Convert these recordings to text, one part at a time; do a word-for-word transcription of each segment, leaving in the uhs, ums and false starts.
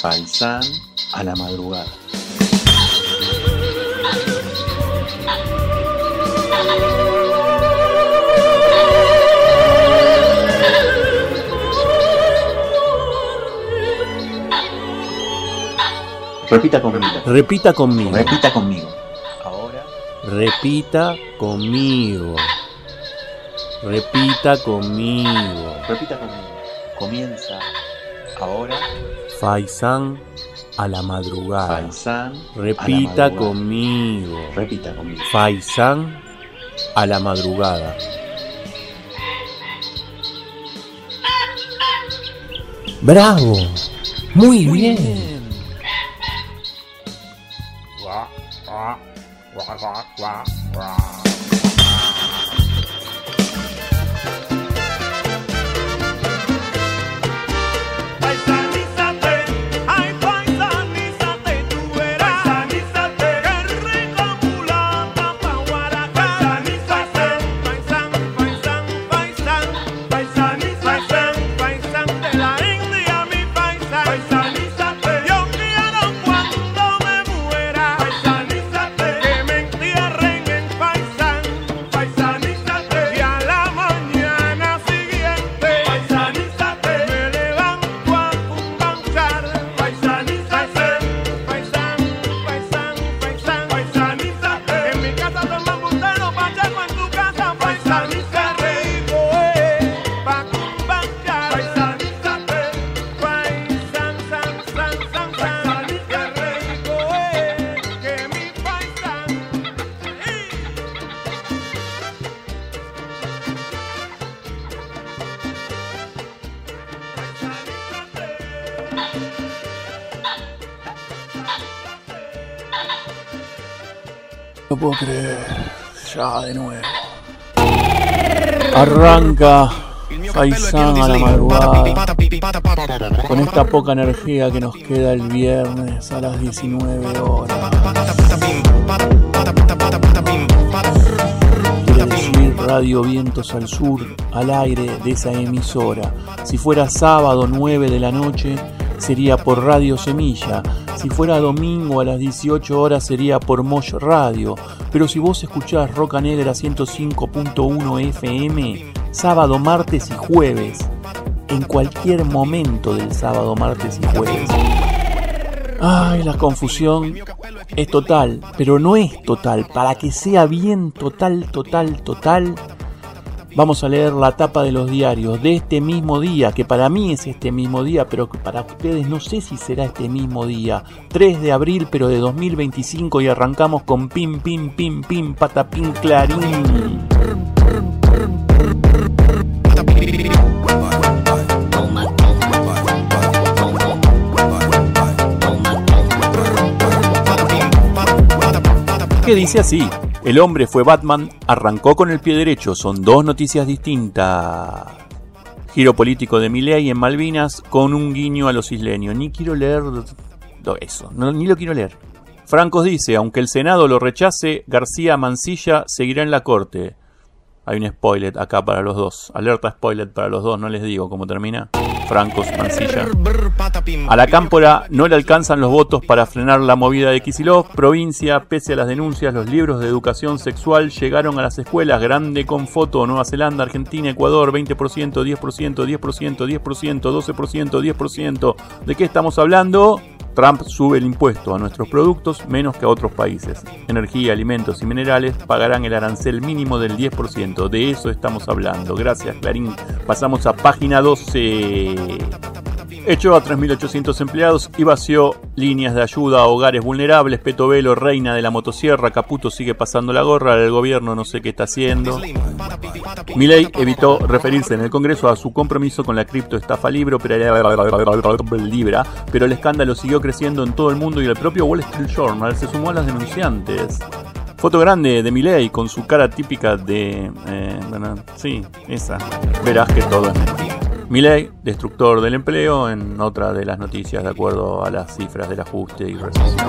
Faisán a la madrugada. Repita conmigo. Repita conmigo. Repita conmigo. Ahora. Repita conmigo. Repita conmigo. Repita conmigo. Comienza ahora. Faisán a la madrugada. Faisán. Repita conmigo. Repita conmigo. Faisán a la madrugada. ¡Bravo! Muy bien. No puedo creer, ya de nuevo. Arranca Faisán a la madrugada con esta poca energía que nos queda el viernes a las diecinueve horas. Quiere decir Radio Vientos al Sur al aire de esa emisora. Si fuera sábado nueve de la noche sería por Radio Semilla. Si fuera domingo a las dieciocho horas sería por Mosh Radio. Pero si vos escuchás Roca Negra ciento cinco punto uno F M, sábado, martes y jueves, en cualquier momento del sábado, martes y jueves. Ay, la confusión es total, pero no es total. Para que sea bien total, total, total, vamos a leer la tapa de los diarios de este mismo día, que para mí es este mismo día, pero que para ustedes no sé si será este mismo día. tres de abril, pero de dos mil veinticinco, y arrancamos con pim, pim, pim, pim, patapín, clarín. Que dice así: el hombre fue Batman, arrancó con el pie derecho. Son dos noticias distintas. Giro político de Milei en Malvinas con un guiño a los isleños. Ni quiero leer eso, no, ni lo quiero leer. Francos dice: aunque el Senado lo rechace, García Mansilla seguirá en la corte. Hay un spoiler acá para los dos. Alerta spoiler para los dos, no les digo cómo termina. Francos, Mansilla. A la Cámpora no le alcanzan los votos para frenar la movida de Kicillof. Provincia, pese a las denuncias, los libros de educación sexual llegaron a las escuelas. Grande con foto. Nueva Zelanda, Argentina, Ecuador, veinte por ciento, diez por ciento, diez por ciento, diez por ciento, doce por ciento, diez por ciento. ¿De qué estamos hablando? Trump sube el impuesto a nuestros productos menos que a otros países. Energía, alimentos y minerales pagarán el arancel mínimo del diez por ciento. De eso estamos hablando. Gracias, Clarín. Pasamos a página doce. Echó a tres mil ochocientos empleados y vació líneas de ayuda a hogares vulnerables. Peto Velo, reina de la motosierra. Caputo sigue pasando la gorra. El gobierno no sé qué está haciendo. Milei evitó referirse en el Congreso a su compromiso con la criptoestafa Libra, pero el escándalo siguió creciendo en todo el mundo y el propio Wall Street Journal se sumó a las denunciantes. Foto grande de Milei con su cara típica de... Eh, bueno, sí, esa. Verás que todo es mentira. Milei, destructor del empleo, en otra de las noticias de acuerdo a las cifras del ajuste y recesión.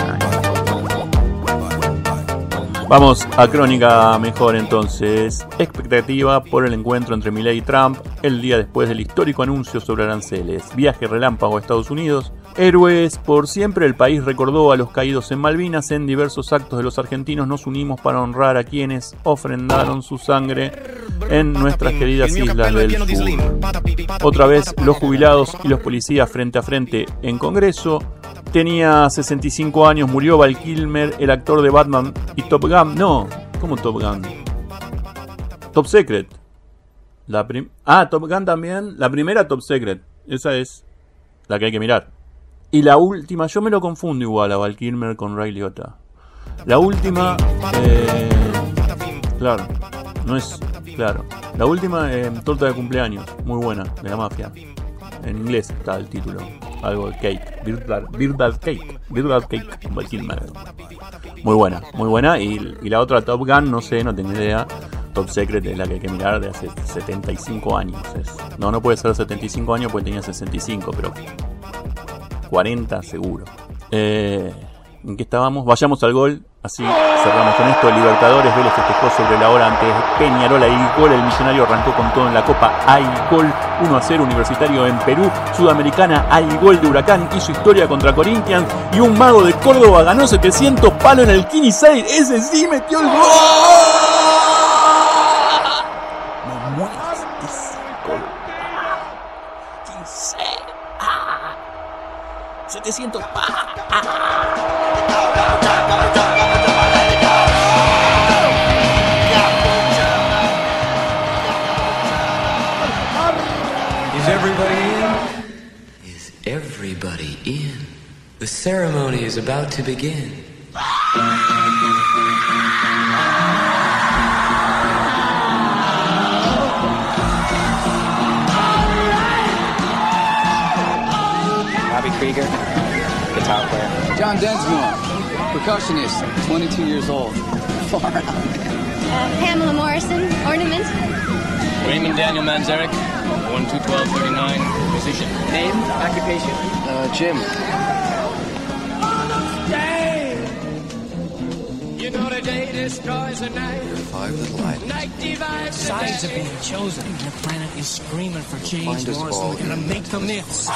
Vamos a crónica mejor entonces. Expectativa por el encuentro entre Milei y Trump el día después del histórico anuncio sobre aranceles. Viaje relámpago a Estados Unidos. Héroes por siempre, el país recordó a los caídos en Malvinas. En diversos actos de los argentinos nos unimos para honrar a quienes ofrendaron su sangre en nuestras queridas islas del sur. Otra vez, los jubilados y los policías frente a frente en Congreso. Tenía sesenta y cinco años, murió Val Kilmer, el actor de Batman y Top Gun. No, ¿cómo Top Gun? Top Secret. La prim- ah, Top Gun también. La primera Top Secret. Esa es la que hay que mirar. Y la última, yo me lo confundo igual a Val Kilmer con Ray Liotta. La última, eh, claro, no es, claro. La última, eh, Torta de cumpleaños, muy buena, de la mafia. En inglés está el título, algo de cake, Birthday, Birthday Cake, Birthday Cake, con Val Kilmer. Muy buena, muy buena. Y, y la otra Top Gun, no sé, no tengo idea. Top Secret es la que hay que mirar de hace setenta y cinco años. Es, no, no puede ser setenta y cinco años porque tenía sesenta y cinco, pero cuarenta seguro. Eh, ¿En qué estábamos? Vayamos al gol. Así cerramos con esto. Libertadores, Vélez festejó sobre la hora ante Peñarol. Hay gol. El Millonario arrancó con todo en la Copa. Hay gol. uno a cero Universitario en Perú. Sudamericana. Hay gol de Huracán. Hizo historia contra Corinthians. Y un mago de Córdoba ganó setecientos palos en el Kini seis. Ese sí metió el gol. Me mueras de ese gol. Kini seis. Ah. setecientos palos. Ah. Is everybody in? Is everybody in? The ceremony is about to begin. Bobby Krieger, guitar player. John Densmore, percussionist, twenty-two years old. Far out. Uh, Pamela Morrison, ornament. Raymond Daniel Manzarek, one two twelve thirty-nine, musician. Name, occupation. Uh, Jim. You know the day destroys the night. Five little items. Night divides the Sides are day. being chosen. The planet is screaming for James Find us Morrison. all We're gonna in make the myths.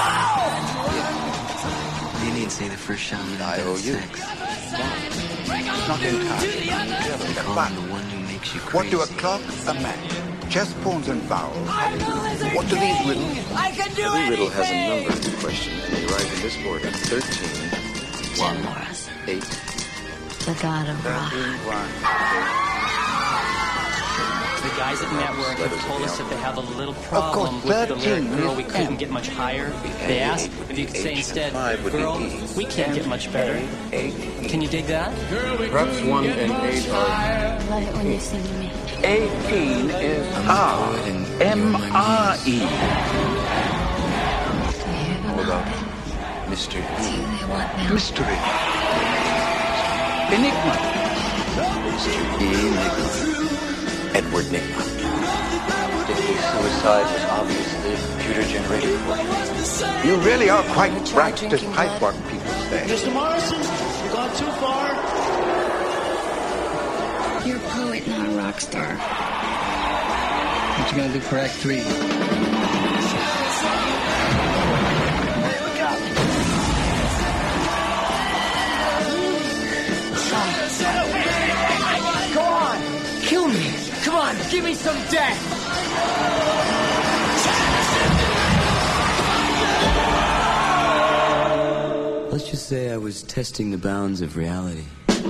You need to say the first shaman I owe you. Not entirely. They call him the one who makes you crazy. What do a clock, a match, chess pawns and vowels? What do these riddles? Every riddle has a number in question, and they arrive in this order: thirteen, Jim Morrison, eight, the god of rock. The guys at Network have told us that they have a little problem course, with the lyric thirteen girl. We is couldn't M. get much higher. They asked if you could say instead, Five would be girl, E. we can't get much better. Can you dig that? perhaps one and eight are. Love it when you sing to me. eighteen is I'm R. a poet and you're M my R muse. E. What about Mister Do E? they want me? Mystery. Enigma. Mister E. Nicholas. Edward Nigma. If the suicide was obviously a computer-generated portrait. You really are quite bright, despite what people say. Mister Morrison, you've gone too far. You're a poet, not a rock star. What you gonna do for Act Three? Go on, kill me. Come on, give me some death. Let's just say I was testing the bounds of reality.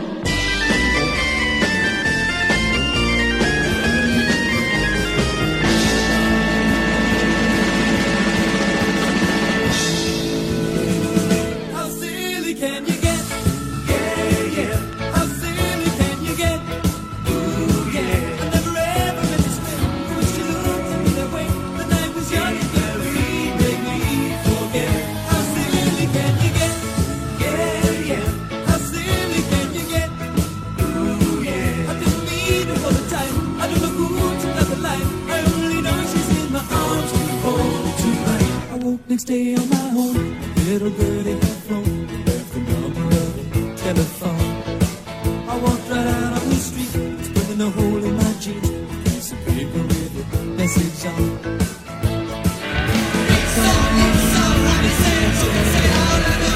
How silly can you get? Yeah, yeah. How silly can you get? Ooh, yeah. I never ever meant to spend. I wish you looked at me that way. The night was young and very, make me forget. How silly can you get? Yeah, yeah. How silly can you get? Ooh, yeah. I didn't mean it all the time. I don't know who took another life. I only know she's in my arms to hold tonight. I woke next day on my own. Little birdie had flown, left the number of a telephone. I walked right out on the street, spilling a hole in my jeans, a piece of paper with a message on. It's alright, it's alright, it's alright, it's alright.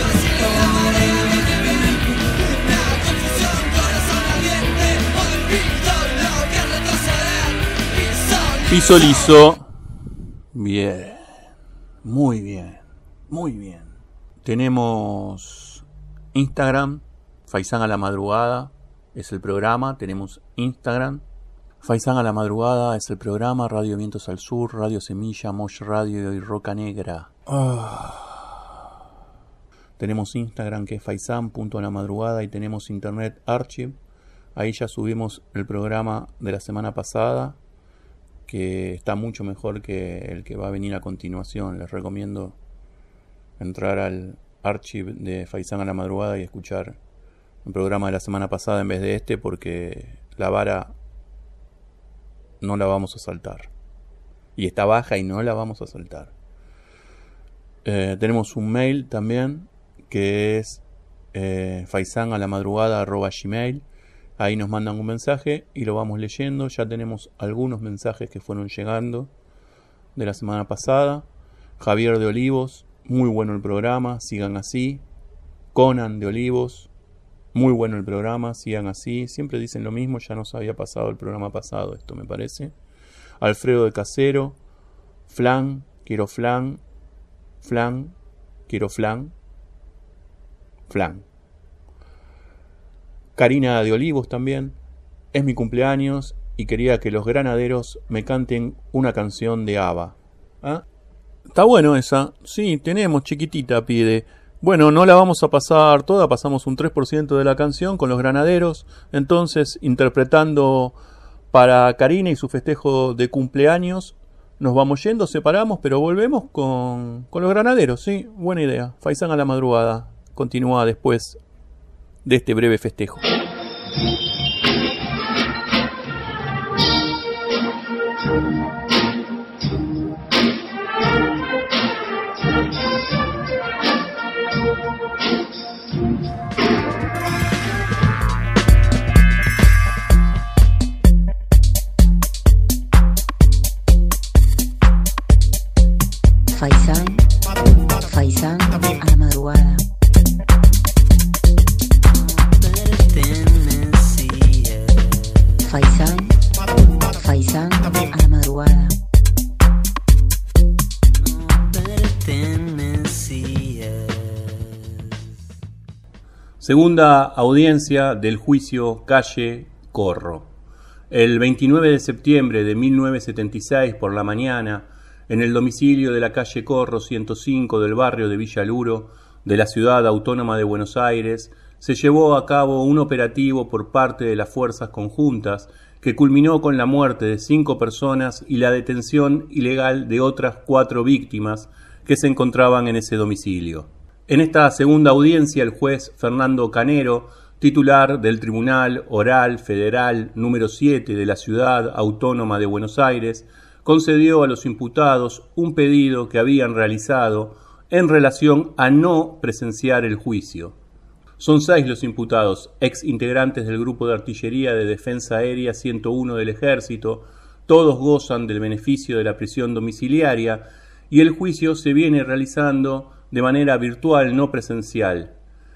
Piso liso. Bien. Muy bien. Muy bien. Tenemos Instagram. Faisán a la madrugada es el programa. Tenemos Instagram. Faisán a la madrugada es el programa. Radio Vientos al Sur, Radio Semilla, Mosh Radio y Roca Negra. Oh. Tenemos Instagram, que es faisán punto a la madrugada, y tenemos Internet Archive. Ahí ya subimos el programa de la semana pasada, que está mucho mejor que el que va a venir a continuación. Les recomiendo entrar al Archive de Faisán a la madrugada y escuchar el programa de la semana pasada en vez de este, porque la vara no la vamos a saltar. Y está baja y no la vamos a saltar. Eh, tenemos un mail también, que es eh, faisán a la madrugada arroba gmail. Ahí nos mandan un mensaje y lo vamos leyendo. Ya tenemos algunos mensajes que fueron llegando de la semana pasada. Javier de Olivos, muy bueno el programa, sigan así. Conan de Olivos, muy bueno el programa, sigan así. Siempre dicen lo mismo, ya nos había pasado el programa pasado, esto me parece. Alfredo de Casero, flan, quiero flan, flan, quiero flan, flan. Karina de Olivos también, es mi cumpleaños y quería que los granaderos me canten una canción de ABBA. ¿Ah? Está bueno esa, sí, tenemos, chiquitita pide. Bueno, no la vamos a pasar toda, pasamos un tres por ciento de la canción con los granaderos. Entonces, interpretando para Karina y su festejo de cumpleaños, nos vamos yendo, separamos, pero volvemos con, con los granaderos, ¿sí? Buena idea. Faisán a la madrugada continúa después de este breve festejo. Faisán, Faisán a la madrugada. Faisán, Faisán a la madrugada. Segunda audiencia del juicio Calle Corro. El veintinueve de septiembre de mil novecientos setenta y seis por la mañana, en el domicilio de la calle Corro ciento cinco del barrio de Villa Luro, de la ciudad autónoma de Buenos Aires, se llevó a cabo un operativo por parte de las fuerzas conjuntas que culminó con la muerte de cinco personas y la detención ilegal de otras cuatro víctimas que se encontraban en ese domicilio. En esta segunda audiencia, el juez Fernando Canero, titular del Tribunal Oral Federal número siete de la ciudad autónoma de Buenos Aires, concedió a los imputados un pedido que habían realizado en relación a no presenciar el juicio. Son seis los imputados, ex integrantes del Grupo de Artillería de Defensa Aérea ciento uno del Ejército. Todos gozan del beneficio de la prisión domiciliaria y el juicio se viene realizando de manera virtual, no presencial.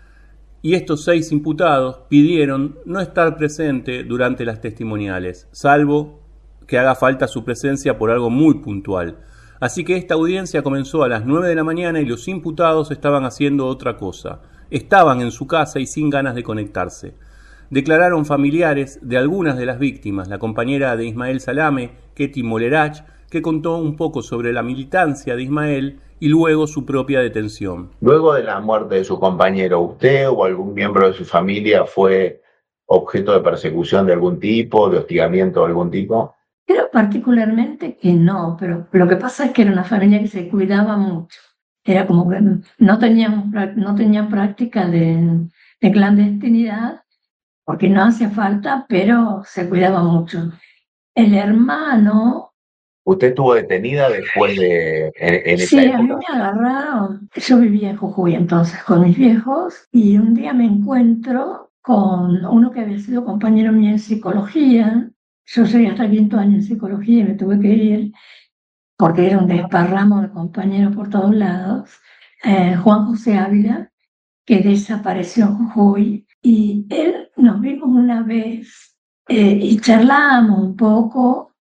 Y estos seis imputados pidieron no estar presente durante las testimoniales, salvo que haga falta su presencia por algo muy puntual. Así que esta audiencia comenzó a las nueve de la mañana y los imputados estaban haciendo otra cosa. Estaban en su casa y sin ganas de conectarse. Declararon familiares de algunas de las víctimas, la compañera de Ismael Salame, Ketty Molerach, que contó un poco sobre la militancia de Ismael y luego su propia detención. Luego de la muerte de su compañero, ¿usted o algún miembro de su familia fue objeto de persecución de algún tipo, de hostigamiento de algún tipo? Creo particularmente que no, pero lo que pasa es que era una familia que se cuidaba mucho. Era como que no tenían, no tenían práctica de, de clandestinidad, porque no hacía falta, pero se cuidaba mucho. El hermano... ¿Usted estuvo detenida después de... en, en esa Sí, época? a mí me agarraron. Yo vivía en Jujuy entonces con mis viejos y un día me encuentro con uno que había sido compañero mío en psicología. Yo llegué hasta quinto año en psicología y me tuve que ir porque era un desparramo de compañeros por todos lados. Eh, Juan José Ávila, que desapareció en Jujuy, y él nos vimos una vez eh, y charlamos un poco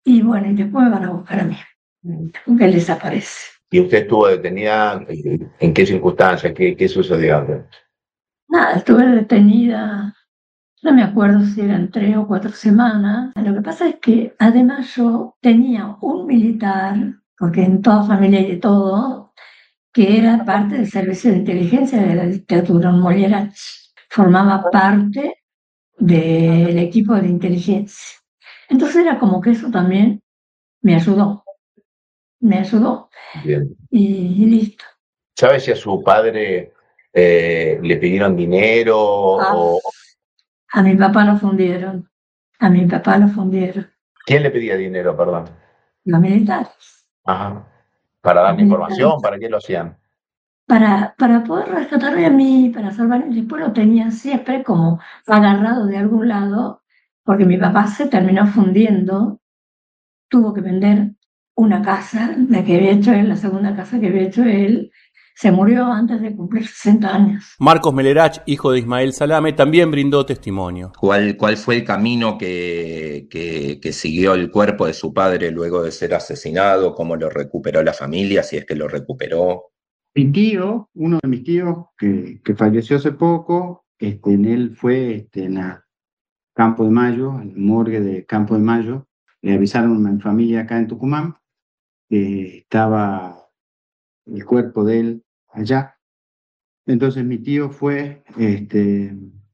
Y bueno, y después me van a buscar a mí, porque él desaparece. ¿Y usted estuvo detenida? ¿En qué circunstancias? ¿Qué, qué sucedió? Nada, estuve detenida, no me acuerdo si eran tres o cuatro semanas. Lo que pasa es que además yo tenía un militar, porque en toda familia hay de todo, que era parte del servicio de inteligencia de la dictadura, un Mollerach. Formaba parte del equipo de inteligencia. Entonces era como que eso también me ayudó, me ayudó. Bien. Y, y listo. ¿Sabe si a su padre eh, le pidieron dinero? Ah, o... A mi papá lo fundieron, a mi papá lo fundieron. ¿Quién le pedía dinero, perdón? Los militares. Ajá. ¿Para darle información? ¿Para qué lo hacían? Para, para poder rescatarme a mí, para salvarme, después lo tenían siempre como agarrado de algún lado, porque mi papá se terminó fundiendo, tuvo que vender una casa, la que había hecho él, la segunda casa que había hecho él, se murió antes de cumplir sesenta años. Marcos Melerach, hijo de Ismael Salame, también brindó testimonio. ¿Cuál, cuál fue el camino que, que, que siguió el cuerpo de su padre luego de ser asesinado? ¿Cómo lo recuperó la familia, si es que lo recuperó? Mi tío, uno de mis tíos, que, que falleció hace poco, este, en él fue este, en la Campo de Mayo, en la morgue de Campo de Mayo. Le avisaron a mi familia acá en Tucumán que estaba el cuerpo de él allá. Entonces mi tío fue este,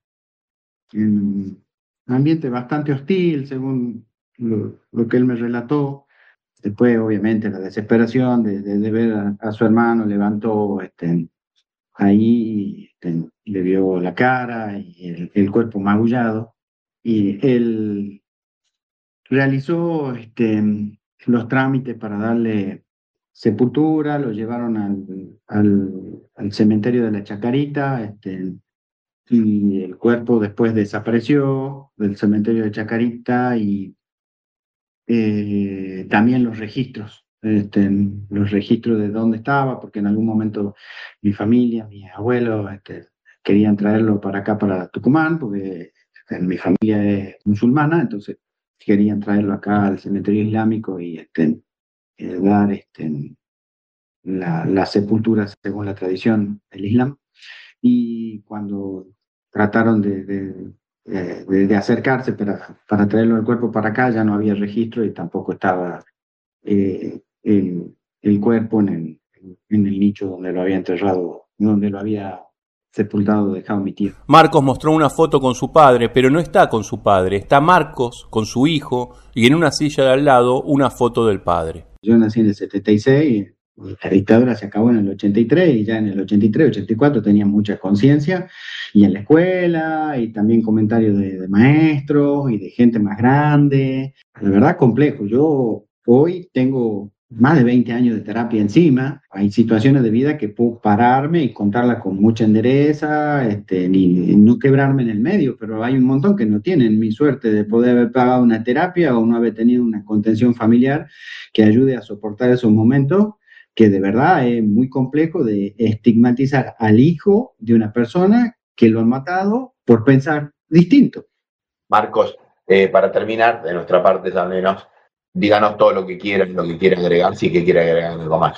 en un ambiente bastante hostil, según lo, lo que él me relató. Después, obviamente, la desesperación de, de, de ver a, a su hermano, levantó este, ahí, este, le vio la cara y el, el cuerpo magullado. Y él realizó este, los trámites para darle sepultura, lo llevaron al, al, al cementerio de la Chacarita, este, y el cuerpo después desapareció del cementerio de Chacarita y Eh, también los registros, este, los registros de dónde estaba, porque en algún momento mi familia, mis abuelos, este, querían traerlo para acá, para Tucumán, porque este, mi familia es musulmana, entonces querían traerlo acá al cementerio islámico y este, eh, dar este, la, la sepultura según la tradición del Islam. Y cuando trataron de... de De, de acercarse para, para traerlo el cuerpo para acá, ya no había registro y tampoco estaba eh, el, el cuerpo en el, en el nicho donde lo había enterrado, donde lo había sepultado, dejado mi tío. Marcos mostró una foto con su padre, pero no está con su padre, está Marcos con su hijo y en una silla de al lado una foto del padre. Yo nací en el setenta y seis, la dictadura se acabó en el ochenta y tres y ya en el ochenta y tres, ochenta y cuatro tenía mucha conciencia y en la escuela y también comentarios de, de maestros y de gente más grande. La verdad complejo. Yo hoy tengo más de veinte años de terapia encima. Hay situaciones de vida que puedo pararme y contarlas con mucha endereza, este, ni no quebrarme en el medio, pero hay un montón que no tienen mi suerte de poder haber pagado una terapia o no haber tenido una contención familiar que ayude a soportar esos momentos, que de verdad es muy complejo de estigmatizar al hijo de una persona que lo han matado por pensar distinto. Marcos, eh, para terminar, de nuestra parte al menos, díganos todo lo que quieran, lo que quiera agregar, si que quiera agregar algo más.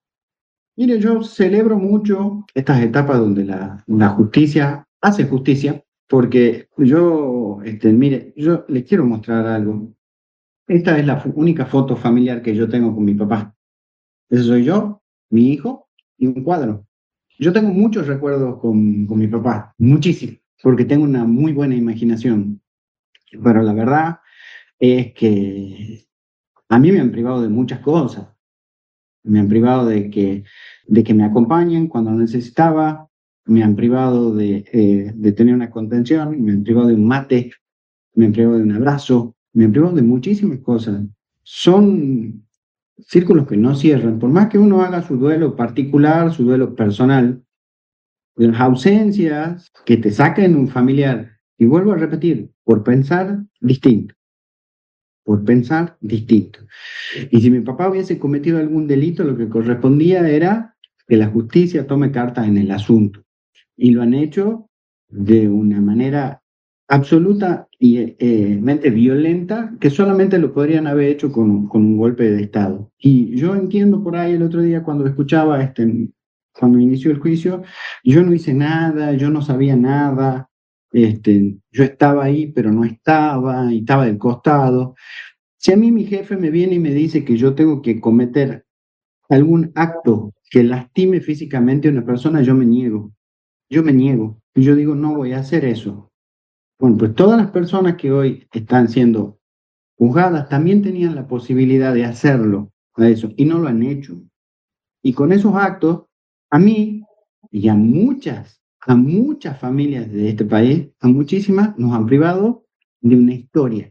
Mire, yo celebro mucho estas etapas donde la, la justicia hace justicia, porque yo, este, mire, yo les quiero mostrar algo. Esta es la única foto familiar que yo tengo con mi papá. Ese soy yo, mi hijo y un cuadro. Yo tengo muchos recuerdos con, con mi papá, muchísimos, porque tengo una muy buena imaginación. Pero la verdad es que a mí me han privado de muchas cosas. Me han privado de que, de que me acompañen cuando necesitaba, me han privado de, eh, de tener una contención, me han privado de un mate, me han privado de un abrazo, me han privado de muchísimas cosas. Son círculos que no cierran, por más que uno haga su duelo particular, su duelo personal, las ausencias que te saquen un familiar, y vuelvo a repetir, por pensar distinto, por pensar distinto. Y si mi papá hubiese cometido algún delito, lo que correspondía era que la justicia tome cartas en el asunto, y lo han hecho de una manera absoluta y eh, mente violenta que solamente lo podrían haber hecho con, con un golpe de Estado. Y yo entiendo por ahí el otro día cuando escuchaba, este, cuando inició el juicio, yo no hice nada, yo no sabía nada, este, yo estaba ahí pero no estaba, y estaba del costado. Si a mí mi jefe me viene y me dice que yo tengo que cometer algún acto que lastime físicamente a una persona, yo me niego, yo me niego, y yo digo no voy a hacer eso. Bueno, pues todas las personas que hoy están siendo juzgadas también tenían la posibilidad de hacerlo, a eso, y no lo han hecho. Y con esos actos, a mí y a muchas, a muchas familias de este país, a muchísimas, nos han privado de una historia,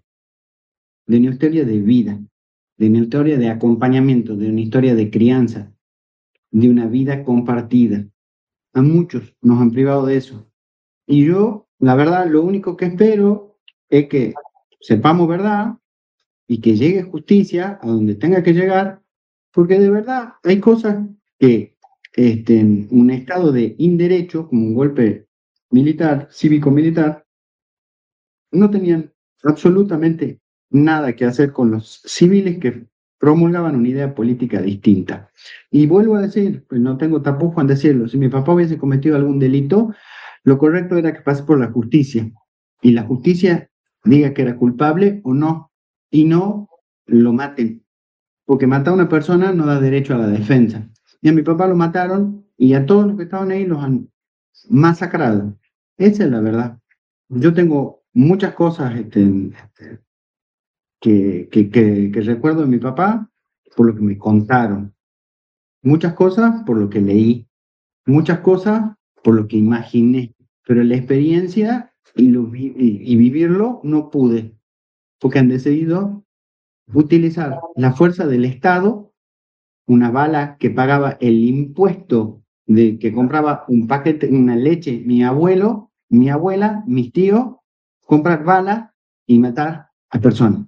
de una historia de vida, de una historia de acompañamiento, de una historia de crianza, de una vida compartida. A muchos nos han privado de eso. Y yo, la verdad, lo único que espero es que sepamos verdad y que llegue justicia a donde tenga que llegar, porque de verdad hay cosas que este, en un estado de inderecho, como un golpe militar, cívico-militar, no tenían absolutamente nada que hacer con los civiles que promulgaban una idea política distinta. Y vuelvo a decir, pues no tengo tapujo en decirlo, si mi papá hubiese cometido algún delito, lo correcto era que pase por la justicia, y la justicia diga que era culpable o no, y no lo maten, porque matar a una persona no da derecho a la defensa. Y a mi papá lo mataron, y a todos los que estaban ahí los han masacrado. Esa es la verdad. Yo tengo muchas cosas este, este, que, que, que, que recuerdo de mi papá por lo que me contaron, muchas cosas por lo que leí, muchas cosas por lo que imaginé, pero la experiencia y, lo vi y, y vivirlo no pude, porque han decidido utilizar la fuerza del Estado, una bala que pagaba el impuesto de que compraba un paquete, una leche, mi abuelo, mi abuela, mis tíos, comprar balas y matar a personas.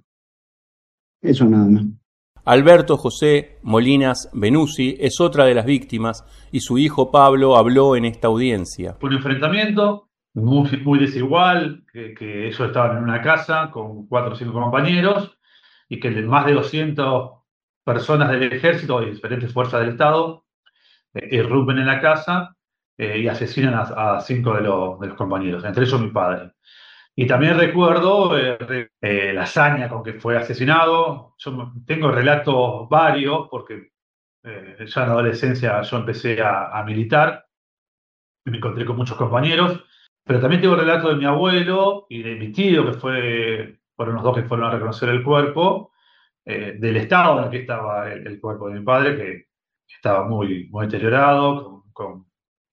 Eso nada más. Alberto José Molinas Benussi es otra de las víctimas y su hijo Pablo habló en esta audiencia. Fue un enfrentamiento muy, muy desigual, que, que ellos estaban en una casa con cuatro o cinco compañeros y que más de doscientas personas del ejército y diferentes fuerzas del Estado eh, irrumpen en la casa eh, y asesinan a, a cinco de, lo, de los compañeros, entre ellos mi padre. Y también recuerdo eh, eh, la hazaña con que fue asesinado. Yo tengo relatos varios porque eh, ya en la adolescencia yo empecé a, a militar y me encontré con muchos compañeros. Pero también tengo relatos de mi abuelo y de mi tío, que fue, fueron los dos que fueron a reconocer el cuerpo, eh, del estado en el que estaba el, el cuerpo de mi padre, que estaba muy, muy deteriorado, con, con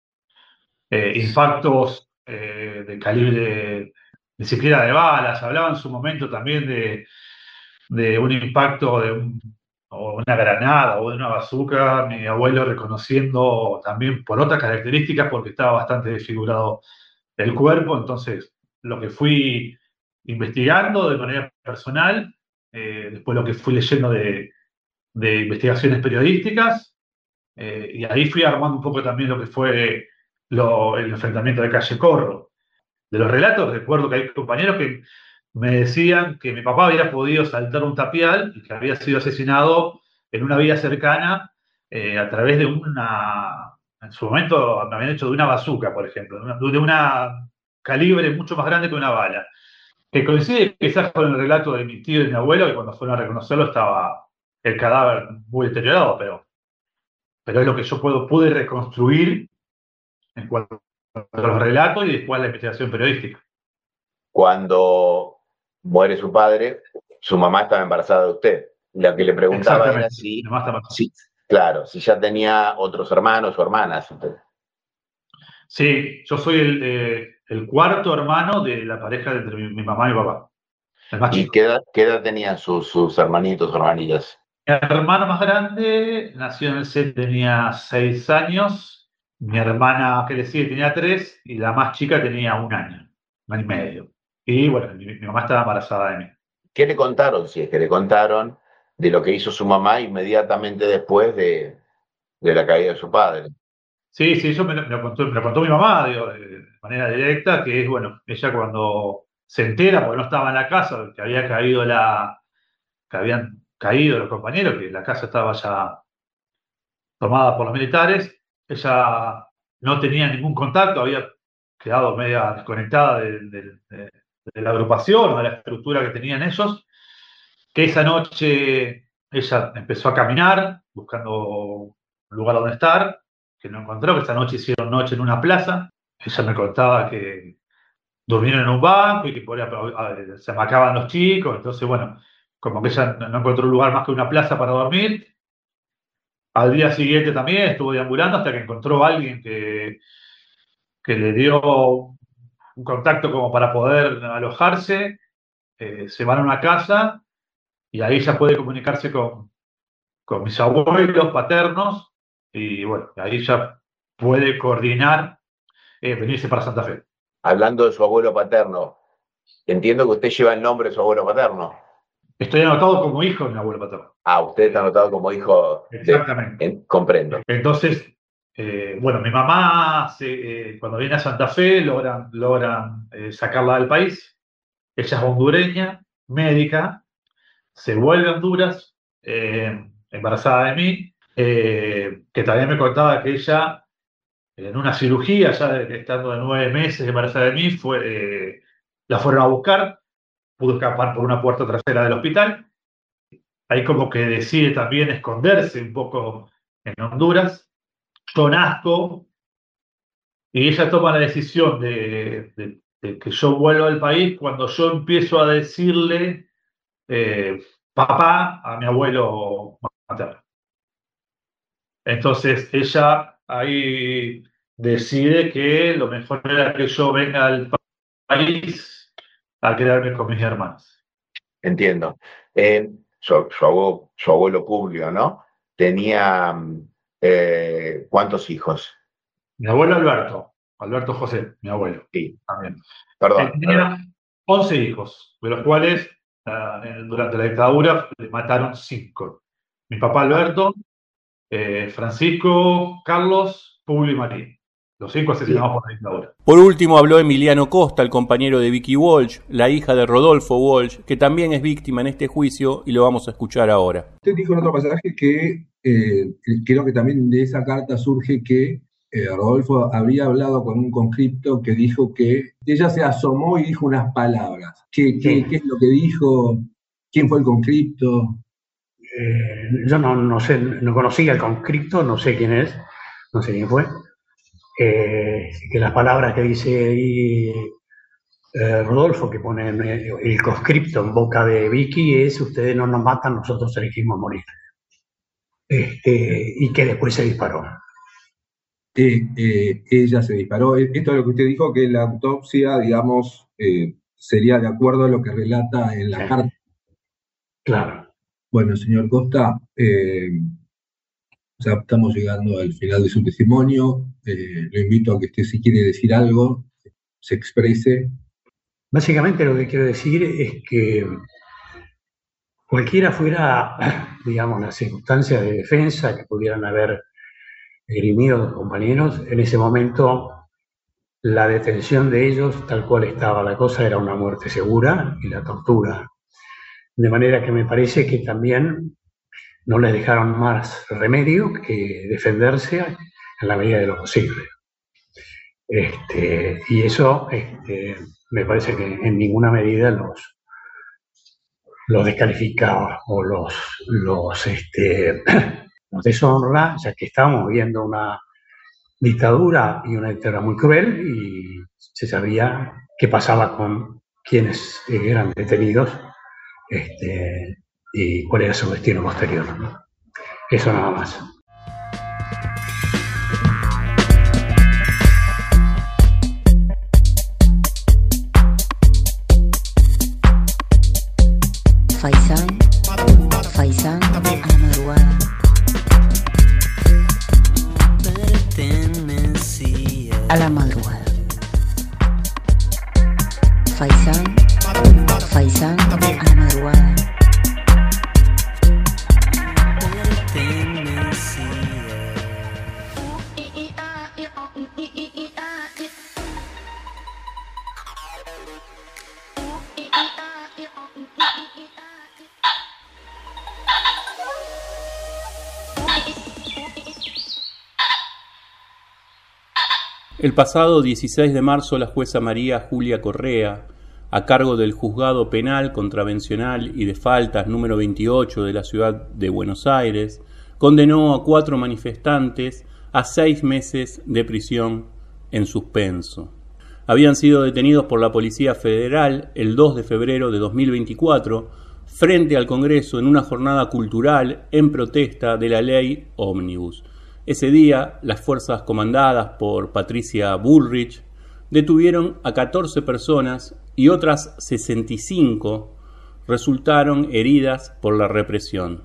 eh, impactos eh, de calibre ni siquiera de balas. Hablaba en su momento también de, de un impacto de un, o una granada o de una bazooka. Mi abuelo reconociendo también por otras características, porque estaba bastante desfigurado el cuerpo. Entonces, lo que fui investigando de manera personal, eh, después lo que fui leyendo de, de investigaciones periodísticas, eh, y ahí fui armando un poco también lo que fue lo, el enfrentamiento de Calle Corro. De los relatos recuerdo que hay compañeros que me decían que mi papá había podido saltar un tapial y que había sido asesinado en una vía cercana eh, a través de una, en su momento me habían hecho de una bazooka, por ejemplo, de una, de una calibre mucho más grande que una bala, que coincide quizás con el relato de mi tío y de mi abuelo, que cuando fueron a reconocerlo estaba el cadáver muy deteriorado, pero, pero es lo que yo puedo, pude reconstruir en cuanto los relatos y después la investigación periodística. Cuando muere su padre, su mamá estaba embarazada de usted. La que le preguntaba era si, si, claro, si ya tenía otros hermanos o hermanas. Usted. Sí, yo soy el, eh, el cuarto hermano de la pareja entre mi, mi mamá y mi papá. El más ¿Y chico. qué edad, qué edad tenían sus, sus hermanitos o hermanillas? Mi hermano más grande nació en el set, tenía seis años. Mi hermana que le sigue tenía tres y la más chica tenía un año, un año y medio. Y bueno, mi, mi mamá estaba embarazada de mí. ¿Qué le contaron, si es que le contaron, de lo que hizo su mamá inmediatamente después de, de la caída de su padre? Sí, sí, eso me lo, me lo, contó, me lo contó mi mamá, digo, de manera directa, que es, bueno, ella cuando se entera, porque no estaba en la casa, que había caído la, que habían caído los compañeros, que la casa estaba ya tomada por los militares. Ella no tenía ningún contacto, había quedado media desconectada de, de, de, de la agrupación o de la estructura que tenían ellos, que esa noche ella empezó a caminar buscando un lugar donde estar, que no encontró, que esa noche hicieron noche en una plaza. Ella me contaba que durmieron en un banco y que por ahí se amacaban los chicos. Entonces, bueno, como que ella no encontró un lugar más que una plaza para dormir. Al día siguiente también estuvo deambulando hasta que encontró a alguien que, que le dio un contacto como para poder alojarse. Eh, se van a una casa y ahí ella puede comunicarse con, con mis abuelos paternos y bueno, ahí ya puede coordinar eh, venirse para Santa Fe. Hablando de su abuelo paterno, entiendo que usted lleva el nombre de su abuelo paterno. Estoy anotado como hijo de mi abuelo paterno. Ah, usted está anotado como hijo. Exactamente. De, en, comprendo. Entonces, eh, bueno, mi mamá, se, eh, cuando viene a Santa Fe, logran, logran eh, sacarla del país. Ella es hondureña, médica, se vuelve a Honduras, eh, embarazada de mí, eh, que también me contaba que ella, en una cirugía, ya de, estando de nueve meses embarazada de mí, fue, eh, la fueron a buscar, pudo escapar por una puerta trasera del hospital. Ahí como que decide también esconderse un poco en Honduras. Yo nazco y ella toma la decisión de, de, de que yo vuelva al país cuando yo empiezo a decirle eh, papá a mi abuelo materno. Entonces ella ahí decide que lo mejor era que yo venga al país a quedarme con mis hermanos. Entiendo. Eh, su, su, abuelo, su abuelo Publio, ¿no? Tenía eh, ¿cuántos hijos? Mi abuelo Alberto, Alberto José, mi abuelo. Sí. También. Perdón. Él tenía perdón. once hijos, de los cuales uh, durante la dictadura le mataron cinco. Mi papá Alberto, eh, Francisco, Carlos, Publio y María. Los cinco asesinados sí. por la dictadura. Por último habló Emiliano Costa, el compañero de Vicky Walsh, la hija de Rodolfo Walsh, que también es víctima en este juicio y lo vamos a escuchar ahora. Usted dijo en otro pasaje que eh, creo que también de esa carta surge que eh, Rodolfo habría hablado con un conscripto que dijo que ella se asomó y dijo unas palabras. ¿Qué, qué, sí. qué es lo que dijo? ¿Quién fue el conscripto? Eh, yo no, no sé, no conocía al conscripto, no sé quién es, no sé quién fue. Eh, que las palabras que dice ahí eh, Rodolfo, que pone el conscripto en boca de Vicky, es: ustedes no nos matan, nosotros elegimos morir. Este, y que después se disparó. Eh, eh, ella se disparó. Esto es lo que usted dijo, que la autopsia, digamos, eh, sería de acuerdo a lo que relata en la sí. carta. Claro. Bueno, señor Costa, eh, o sea, estamos llegando al final de su testimonio. Eh, lo invito a que usted, si quiere decir algo, se exprese. Básicamente lo que quiero decir es que cualquiera fuera, digamos, la circunstancia de defensa que pudieran haber esgrimido los compañeros, en ese momento la detención de ellos, tal cual estaba la cosa, era una muerte segura y la tortura. De manera que me parece que también no les dejaron más remedio que defenderse en la medida de lo posible. Este, y eso este, me parece que en ninguna medida los, los descalifica o los, los, este, los deshonra, ya que estábamos viendo una dictadura y una dictadura muy cruel y se sabía qué pasaba con quienes eran detenidos este, y cuál era su destino posterior, ¿no? Eso nada más. Faisán, Faisán a la madrugada. A la madrugada. Faisán, Faisán a la madrugada. El pasado dieciséis de marzo, la jueza María Julia Correa, a cargo del Juzgado Penal Contravencional y de Faltas número veintiocho de la ciudad de Buenos Aires, condenó a cuatro manifestantes a seis meses de prisión en suspenso. Habían sido detenidos por la Policía Federal el dos de febrero de dos mil veinticuatro frente al Congreso en una jornada cultural en protesta de la ley Ómnibus. Ese día, las fuerzas comandadas por Patricia Bullrich detuvieron a catorce personas y otras sesenta y cinco resultaron heridas por la represión.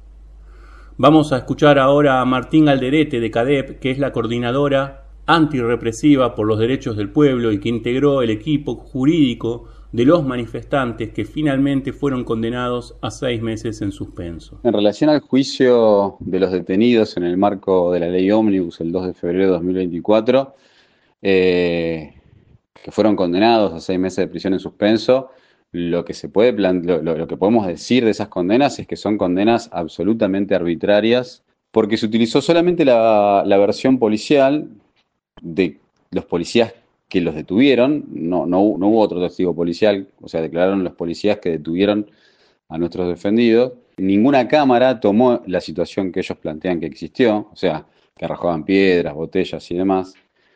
Vamos a escuchar ahora a Martín Alderete de CADEP, que es la coordinadora antirrepresiva por los derechos del pueblo y que integró el equipo jurídico de los manifestantes que finalmente fueron condenados a seis meses en suspenso. En relación al juicio de los detenidos en el marco de la ley Ómnibus el dos de febrero de dos mil veinticuatro, eh, que fueron condenados a seis meses de prisión en suspenso, lo que se puede lo, lo, lo que podemos decir de esas condenas es que son condenas absolutamente arbitrarias, porque se utilizó solamente la, la versión policial de los policías que los detuvieron, no, no, no hubo otro testigo policial, o sea, declararon los policías que detuvieron a nuestros defendidos. Ninguna cámara tomó la situación que ellos plantean que existió, o sea, que arrojaban piedras, botellas y demás,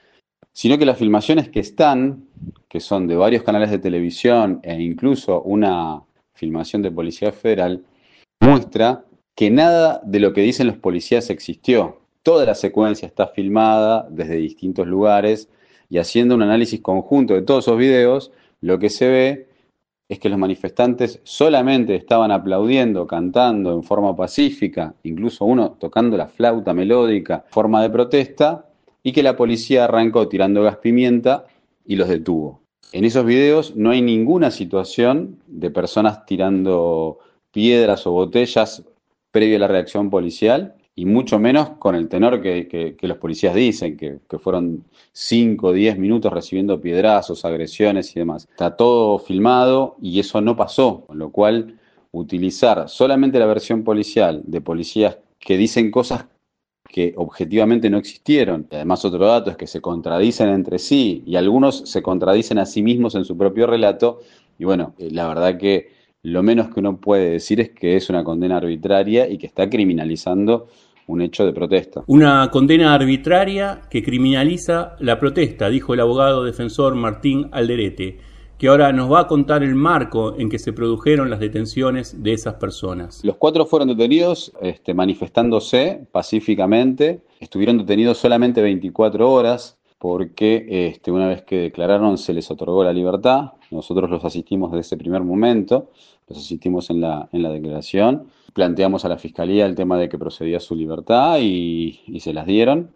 sino que las filmaciones que están, que son de varios canales de televisión e incluso una filmación de Policía Federal, muestra que nada de lo que dicen los policías existió. Toda la secuencia está filmada desde distintos lugares y haciendo un análisis conjunto de todos esos videos, lo que se ve es que los manifestantes solamente estaban aplaudiendo, cantando en forma pacífica, incluso uno tocando la flauta melódica, forma de protesta, y que la policía arrancó tirando gas pimienta y los detuvo. En esos videos no hay ninguna situación de personas tirando piedras o botellas previo a la reacción policial, y mucho menos con el tenor que, que, que los policías dicen, que, que fueron cinco o diez minutos recibiendo piedrazos, agresiones y demás. Está todo filmado y eso no pasó, con lo cual utilizar solamente la versión policial de policías que dicen cosas que objetivamente no existieron. Y además otro dato es que se contradicen entre sí y algunos se contradicen a sí mismos en su propio relato. Y bueno, la verdad que lo menos que uno puede decir es que es una condena arbitraria y que está criminalizando un hecho de protesta. Una condena arbitraria que criminaliza la protesta, dijo el abogado defensor Martín Alderete, que ahora nos va a contar el marco en que se produjeron las detenciones de esas personas. Los cuatro fueron detenidos este, manifestándose pacíficamente. Estuvieron detenidos solamente veinticuatro horas porque este, una vez que declararon se les otorgó la libertad. Nosotros los asistimos desde ese primer momento, los asistimos en la, en la declaración. Planteamos a la Fiscalía el tema de que procedía su libertad y, y se las dieron.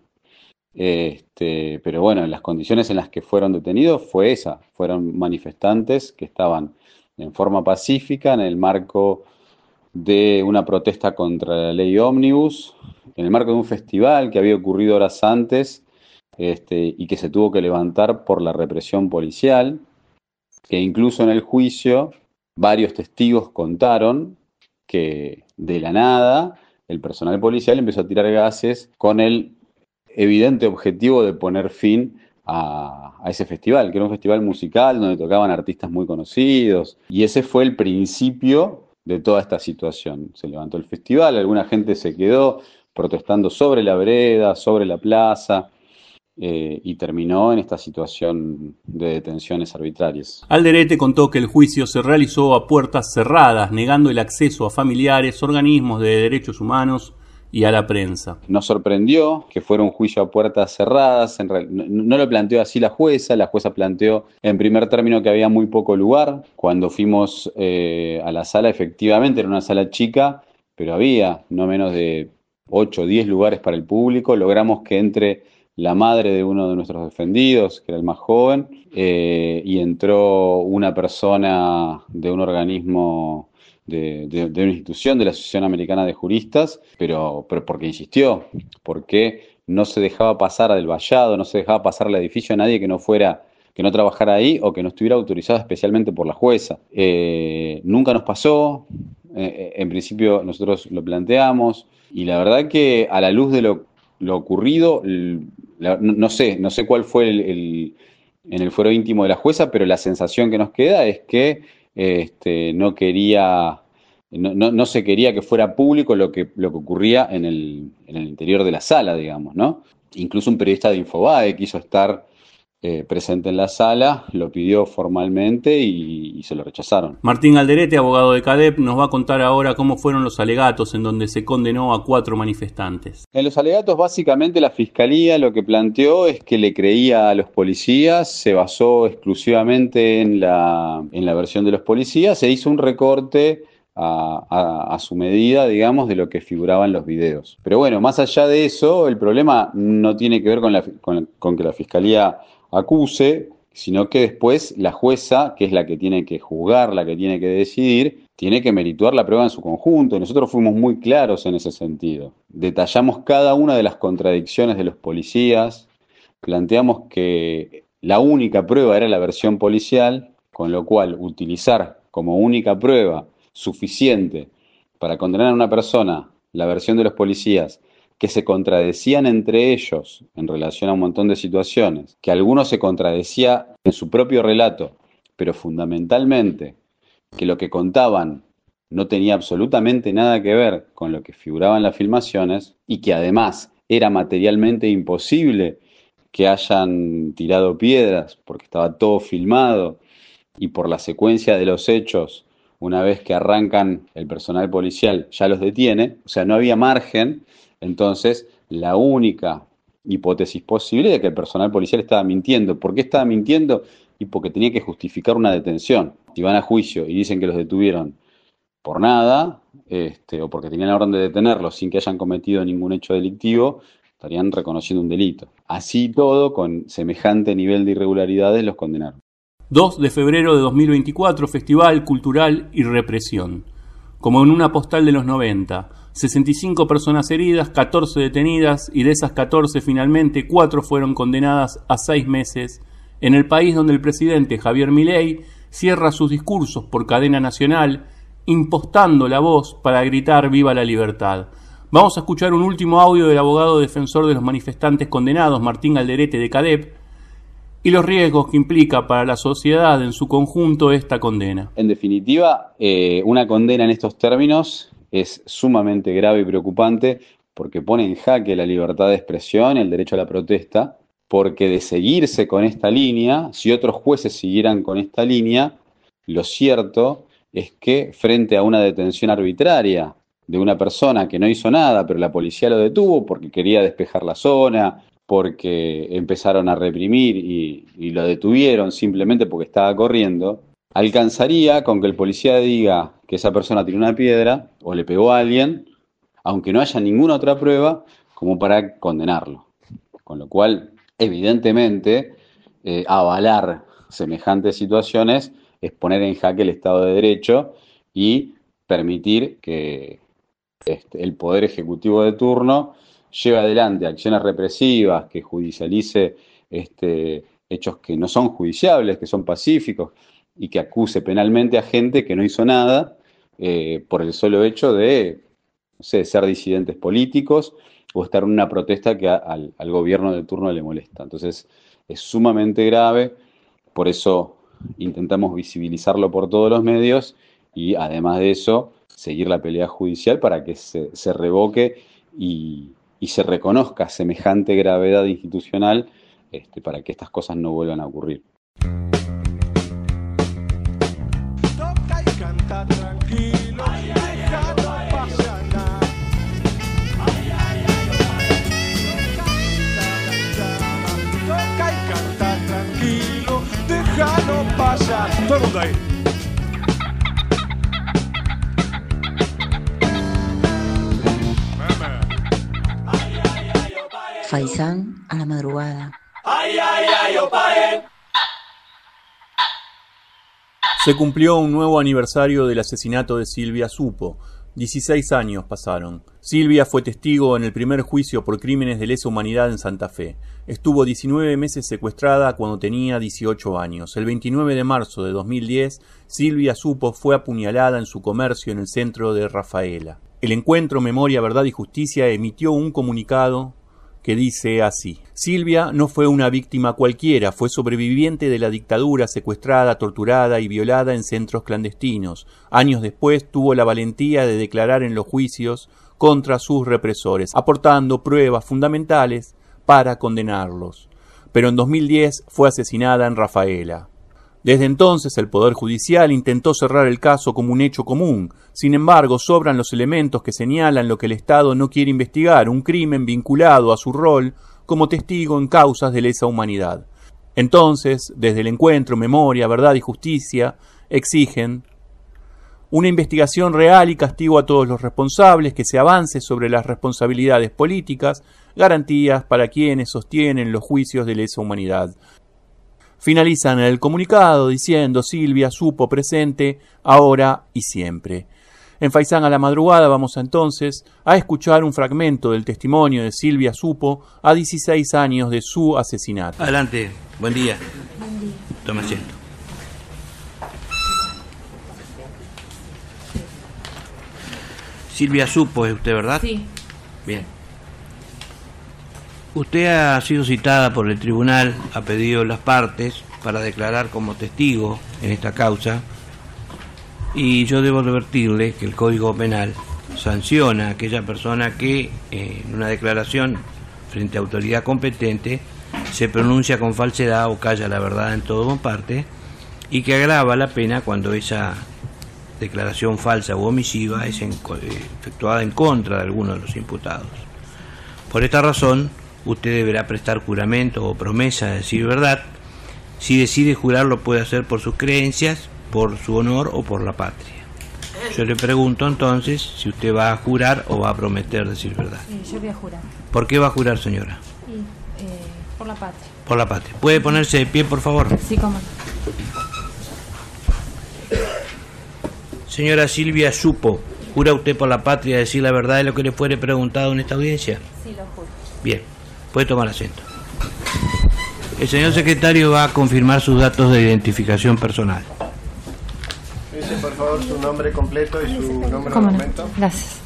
Este, pero bueno, las condiciones en las que fueron detenidos fue esa. Fueron manifestantes que estaban en forma pacífica en el marco de una protesta contra la ley Ómnibus, en el marco de un festival que había ocurrido horas antes este, y que se tuvo que levantar por la represión policial, que incluso en el juicio varios testigos contaron que de la nada el personal policial empezó a tirar gases con el evidente objetivo de poner fin a, a ese festival, que era un festival musical donde tocaban artistas muy conocidos, y ese fue el principio de toda esta situación. Se levantó el festival, alguna gente se quedó protestando sobre la vereda, sobre la plaza, eh, y terminó en esta situación de detenciones arbitrarias. Alderete contó que el juicio se realizó a puertas cerradas, negando el acceso a familiares, organismos de derechos humanos y a la prensa. Nos sorprendió que fuera un juicio a puertas cerradas. En real, no, no lo planteó así la jueza. La jueza planteó en primer término que había muy poco lugar. Cuando fuimos eh, a la sala, efectivamente era una sala chica, pero había no menos de ocho o diez lugares para el público. Logramos que entre la madre de uno de nuestros defendidos, que era el más joven, eh, y entró una persona de un organismo De, de, de una institución de la Asociación Americana de Juristas, pero, pero porque insistió, porque no se dejaba pasar del vallado, no se dejaba pasar al edificio a nadie que no fuera, que no trabajara ahí o que no estuviera autorizado especialmente por la jueza. Eh, nunca nos pasó, eh, en principio nosotros lo planteamos, y la verdad que a la luz de lo, lo ocurrido, la, no, no sé, no sé cuál fue el, el, en el fuero íntimo de la jueza, pero la sensación que nos queda es que este, no quería, no, no, no se quería que fuera público lo que, lo que ocurría en el, en el interior de la sala, digamos, ¿no? Incluso un periodista de Infobae quiso estar Eh, presente en la sala, lo pidió formalmente y, y se lo rechazaron. Martín Alderete, abogado de CADEP, nos va a contar ahora cómo fueron los alegatos en donde se condenó a cuatro manifestantes. En los alegatos, básicamente, la Fiscalía lo que planteó es que le creía a los policías, se basó exclusivamente en la, en la versión de los policías, se hizo un recorte A, a, a su medida, digamos, de lo que figuraba en los videos. Pero bueno, más allá de eso, el problema no tiene que ver con, la, con, con que la Fiscalía acuse, sino que después la jueza, que es la que tiene que juzgar, la que tiene que decidir, tiene que merituar la prueba en su conjunto. Nosotros fuimos muy claros en ese sentido. Detallamos cada una de las contradicciones de los policías, planteamos que la única prueba era la versión policial, con lo cual utilizar como única prueba suficiente para condenar a una persona la versión de los policías, que se contradecían entre ellos en relación a un montón de situaciones, que algunos se contradecía en su propio relato, pero fundamentalmente que lo que contaban no tenía absolutamente nada que ver con lo que figuraba en las filmaciones y que además era materialmente imposible que hayan tirado piedras porque estaba todo filmado y por la secuencia de los hechos, una vez que arrancan el personal policial ya los detiene, o sea, no había margen. Entonces, la única hipótesis posible es que el personal policial estaba mintiendo. ¿Por qué estaba mintiendo? Y porque tenía que justificar una detención. Si van a juicio y dicen que los detuvieron por nada, este, o porque tenían la orden de detenerlos sin que hayan cometido ningún hecho delictivo, estarían reconociendo un delito. Así todo, con semejante nivel de irregularidades, los condenaron. dos de febrero de dos mil veinticuatro, Festival Cultural y Represión. Como en una postal de los noventa, sesenta y cinco personas heridas, catorce detenidas y de esas catorce finalmente cuatro fueron condenadas a seis meses en el país donde el presidente Javier Milei cierra sus discursos por cadena nacional impostando la voz para gritar viva la libertad. Vamos a escuchar un último audio del abogado defensor de los manifestantes condenados, Martín Alderete de CADEP, y los riesgos que implica para la sociedad en su conjunto esta condena. En definitiva, eh, una condena en estos términos es sumamente grave y preocupante porque pone en jaque la libertad de expresión, el derecho a la protesta, porque de seguirse con esta línea, si otros jueces siguieran con esta línea, lo cierto es que frente a una detención arbitraria de una persona que no hizo nada, pero la policía lo detuvo porque quería despejar la zona, porque empezaron a reprimir y, y lo detuvieron simplemente porque estaba corriendo, alcanzaría con que el policía diga que esa persona tiró una piedra o le pegó a alguien, aunque no haya ninguna otra prueba, como para condenarlo. Con lo cual, evidentemente, eh, avalar semejantes situaciones es poner en jaque el Estado de Derecho y permitir que este, el Poder Ejecutivo de turno lleve adelante acciones represivas, que judicialice este, hechos que no son judiciables, que son pacíficos, y que acuse penalmente a gente que no hizo nada eh, por el solo hecho de, no sé, ser disidentes políticos o estar en una protesta que a, al, al gobierno de turno le molesta. Entonces es sumamente grave, por eso intentamos visibilizarlo por todos los medios y además de eso seguir la pelea judicial para que se, se revoque y y se reconozca semejante gravedad institucional este, para que estas cosas no vuelvan a ocurrir. Toca y canta tranquilo, deja no pasa nada. Toca y canta tranquilo, deja no pasa. Todo el mundo ahí. Faisán a la madrugada. Ay, ay, ay, opae. Se cumplió un nuevo aniversario del asesinato de Silvia Supo. dieciséis años pasaron. Silvia fue testigo en el primer juicio por crímenes de lesa humanidad en Santa Fe. Estuvo diecinueve meses secuestrada cuando tenía dieciocho años. El veintinueve de marzo de dos mil diez, Silvia Supo fue apuñalada en su comercio en el centro de Rafaela. El encuentro Memoria, Verdad y Justicia emitió un comunicado que dice así: Silvia no fue una víctima cualquiera, fue sobreviviente de la dictadura, secuestrada, torturada y violada en centros clandestinos. Años después tuvo la valentía de declarar en los juicios contra sus represores, aportando pruebas fundamentales para condenarlos. Pero en dos mil diez fue asesinada en Rafaela. Desde entonces el Poder Judicial intentó cerrar el caso como un hecho común. Sin embargo, sobran los elementos que señalan lo que el Estado no quiere investigar, un crimen vinculado a su rol como testigo en causas de lesa humanidad. Entonces, desde el Encuentro, Memoria, Verdad y Justicia, exigen una investigación real y castigo a todos los responsables, que se avance sobre las responsabilidades políticas, garantías para quienes sostienen los juicios de lesa humanidad. Finalizan el comunicado diciendo: Silvia supo presente, ahora y siempre. En Faisán a la madrugada vamos entonces a escuchar un fragmento del testimonio de Silvia Supo a dieciséis años de su asesinato. Adelante, buen día. Buen día. Tome asiento. Silvia Supo, ¿es usted, verdad? Sí. Bien. Usted ha sido citada por el tribunal, ha pedido las partes para declarar como testigo en esta causa, y yo debo advertirle que el Código Penal sanciona a aquella persona que eh, en una declaración frente a autoridad competente se pronuncia con falsedad o calla la verdad en todo o parte, y que agrava la pena cuando esa declaración falsa u omisiva es en, eh, efectuada en contra de alguno de los imputados. Por esta razón, usted deberá prestar juramento o promesa de decir verdad. Si decide jurar, lo puede hacer por sus creencias, por su honor o por la patria. Yo le pregunto entonces si usted va a jurar o va a prometer decir verdad. Sí, yo voy a jurar. ¿Por qué va a jurar, señora? Y, eh, por la patria. Por la patria. ¿Puede ponerse de pie, por favor? Sí, cómo no. Señora Silvia Supo, ¿jura usted por la patria decir la verdad de lo que le fuere preguntado en esta audiencia? Sí, lo juro. Bien, puede tomar asiento. El señor secretario va a confirmar sus datos de identificación personal. Dice, por favor, su nombre completo y su número de ¿Cómo no? documento. Gracias.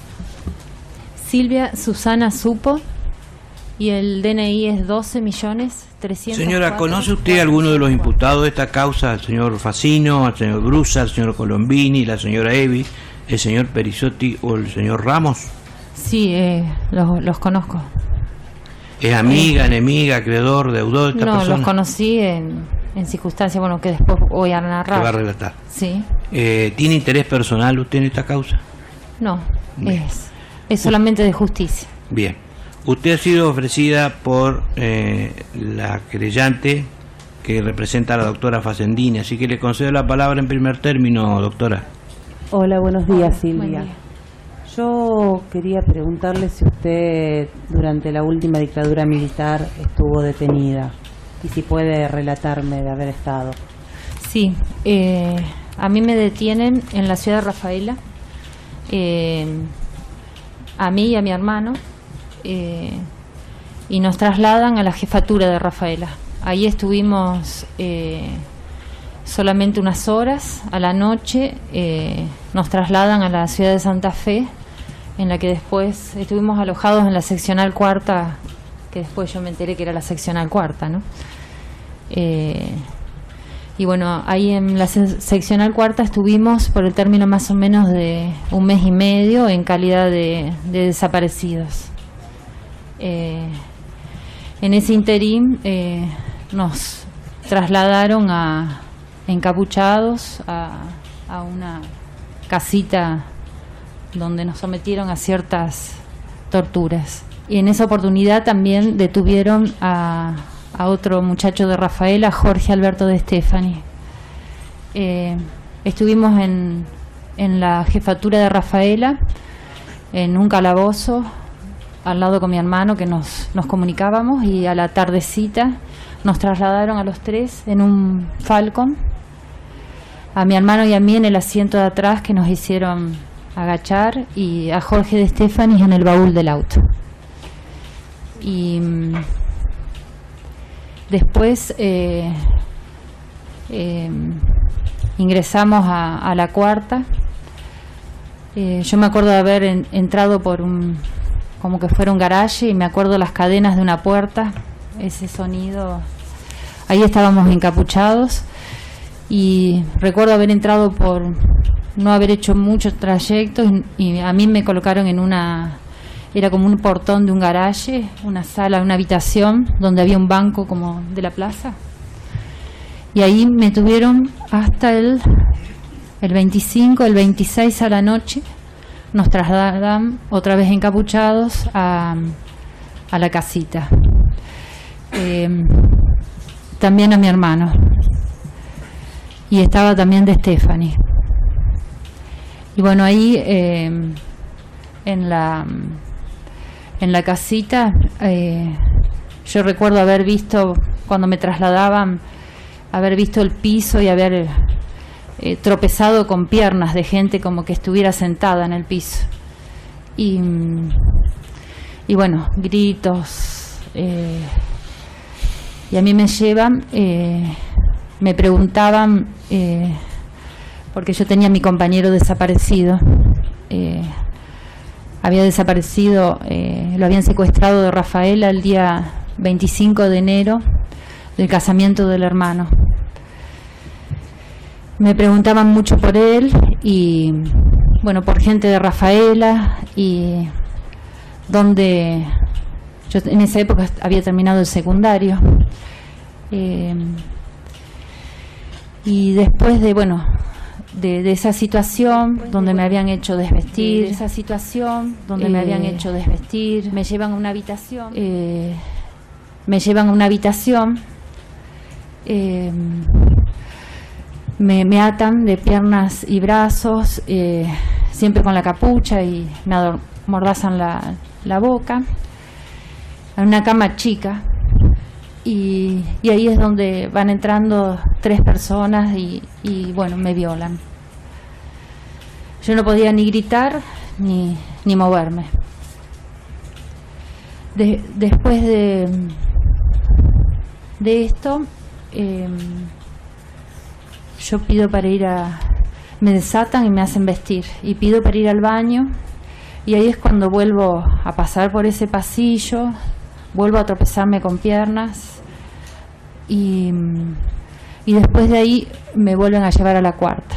Silvia Susana Supo, y el D N I es doce millones trescientos. Señora, ¿conoce usted a alguno de los imputados de esta causa? Al señor Facino, al señor Brusa, al señor Colombini, la señora Evi, el señor Perisotti o el señor Ramos. Sí, eh, los, los conozco. ¿Es amiga, enemiga, acreedor, deudor de esta no, persona? los conocí en, en circunstancias, bueno, que después voy a narrar. Que va a relatar. Sí. Eh, ¿Tiene interés personal usted en esta causa? No, Bien. es, es solamente de justicia. Bien. Usted ha sido ofrecida por eh, la querellante que representa a la doctora Facendini, así que le concedo la palabra en primer término, doctora. Hola, buenos días, Buen Silvia. día. Yo quería preguntarle si usted durante la última dictadura militar estuvo detenida y si puede relatarme de haber estado. Sí, eh, a mí me detienen en la ciudad de Rafaela, eh, a mí y a mi hermano, eh, y nos trasladan a la jefatura de Rafaela. Ahí estuvimos eh, solamente unas horas. A la noche eh, nos trasladan a la ciudad de Santa Fe, en la que después estuvimos alojados en la seccional cuarta, que después yo me enteré que era la seccional cuarta, ¿no? Eh, y bueno, ahí en la se- seccional cuarta estuvimos por el término más o menos de un mes y medio en calidad de, de desaparecidos. Eh, en ese interín eh, nos trasladaron a encapuchados a, a una casita donde nos sometieron a ciertas torturas. Y en esa oportunidad también detuvieron a, a otro muchacho de Rafaela, Jorge Alberto de Stefani. Eh, estuvimos en, en la jefatura de Rafaela, en un calabozo, al lado con mi hermano, que nos, nos comunicábamos, y a la tardecita nos trasladaron a los tres en un Falcon, a mi hermano y a mí en el asiento de atrás, que nos hicieron agachar, y a Jorge de Stefani en el baúl del auto. Y mm, después eh, eh, ingresamos a, a la cuarta. Eh, yo me acuerdo de haber en, entrado por un como que fuera un garaje, y me acuerdo las cadenas de una puerta, ese sonido. Ahí estábamos encapuchados y recuerdo haber entrado por no haber hecho muchos trayectos, y, y a mí me colocaron en una, era como un portón de un garaje, una sala, una habitación donde había un banco como de la plaza, y ahí me tuvieron hasta el, el veinticinco, el veintiséis a la noche. Nos trasladan otra vez encapuchados a, a la casita. Eh, también a mi hermano, y estaba también de Stephanie. Y bueno, ahí eh, en la en la casita eh, yo recuerdo haber visto, cuando me trasladaban, haber visto el piso y haber eh, tropezado con piernas de gente como que estuviera sentada en el piso, y, y bueno, gritos, eh, y a mí me llevan, eh, me preguntaban, eh, porque yo tenía a mi compañero desaparecido, eh, había desaparecido, eh, lo habían secuestrado de Rafaela el día veinticinco de enero del casamiento del hermano. Me preguntaban mucho por él, y bueno, por gente de Rafaela, y donde yo en esa época había terminado el secundario. Eh, y después de, bueno, de, de esa situación donde me habían hecho desvestir, de esa situación donde eh, me habían hecho desvestir, me llevan a una habitación, eh, me llevan a una habitación, eh, me, me atan de piernas y brazos, eh, siempre con la capucha, y me amordazan la, la boca, en una cama chica. Y, y ahí es donde van entrando tres personas y, y bueno, me violan. Yo no podía ni gritar ni, ni moverme. De, después de, de esto, eh, yo pido para ir a... me desatan y me hacen vestir, y pido para ir al baño, y ahí es cuando vuelvo a pasar por ese pasillo, vuelvo a tropezarme con piernas, y, y después de ahí me vuelven a llevar a la cuarta.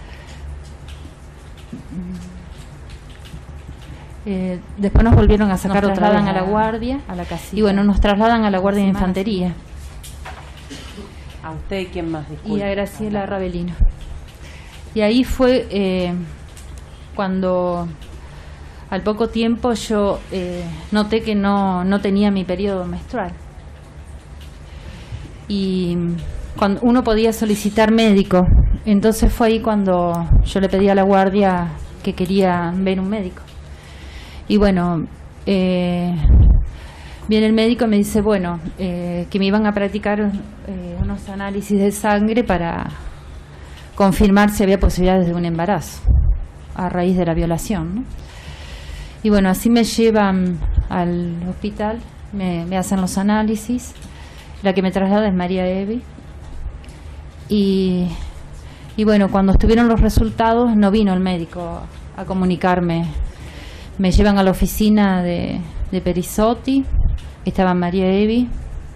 Eh, después nos volvieron a sacar otra vez a la guardia, a la casita. Y bueno, nos trasladan a la guardia de infantería. ¿A usted y quién más? Disculpe. Y a Graciela Ravelino. Y ahí fue eh, cuando al poco tiempo yo eh, noté que no, no tenía mi periodo menstrual. Y cuando uno podía solicitar médico, entonces fue ahí cuando yo le pedí a la guardia que quería ver un médico. Y bueno, eh, viene el médico y me dice, bueno, eh, que me iban a practicar eh, unos análisis de sangre para confirmar si había posibilidades de un embarazo a raíz de la violación, ¿no? Y bueno, así me llevan al hospital, me, me hacen los análisis. La que me traslada es María Evi. Y, y bueno, cuando estuvieron los resultados no vino el médico a comunicarme. Me llevan a la oficina de, de Perisotti, estaba María Evi,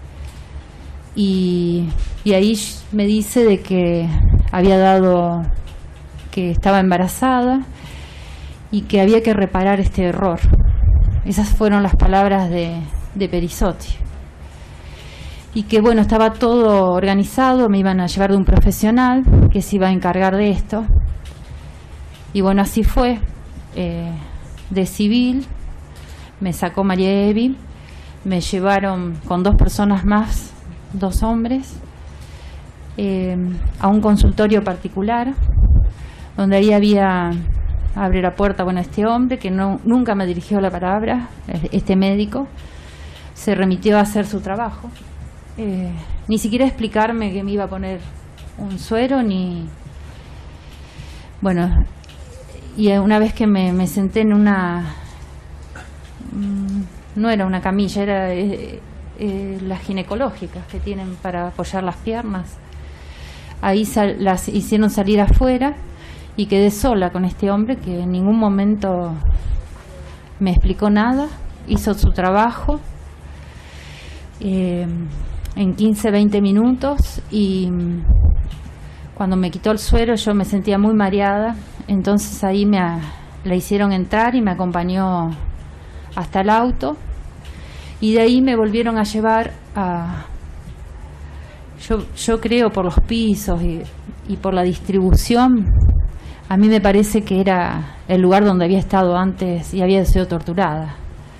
y, y ahí me dice de que había dado, que estaba embarazada y que había que reparar este error. Esas fueron las palabras de, de Perisotti. Y que bueno, estaba todo organizado, me iban a llevar de un profesional que se iba a encargar de esto. Y bueno, así fue. Eh, de civil me sacó María Evi, me llevaron con dos personas más, dos hombres, eh, a un consultorio particular, donde ahí había, abre la puerta, bueno, este hombre que no, nunca me dirigió la palabra, este médico, se remitió a hacer su trabajo. Eh, ni siquiera explicarme que me iba a poner un suero, ni... Bueno, y una vez que me, me senté en una... No era una camilla, era eh, eh, las ginecológicas que tienen para apoyar las piernas. Ahí sal, las hicieron salir afuera y quedé sola con este hombre que en ningún momento me explicó nada hizo su trabajo eh, en quince, veinte minutos, y cuando me quitó el suero yo me sentía muy mareada, entonces ahí me a, la hicieron entrar y me acompañó hasta el auto, y de ahí me volvieron a llevar a... Yo, yo creo por los pisos y, y por la distribución, a mí me parece que era el lugar donde había estado antes y había sido torturada.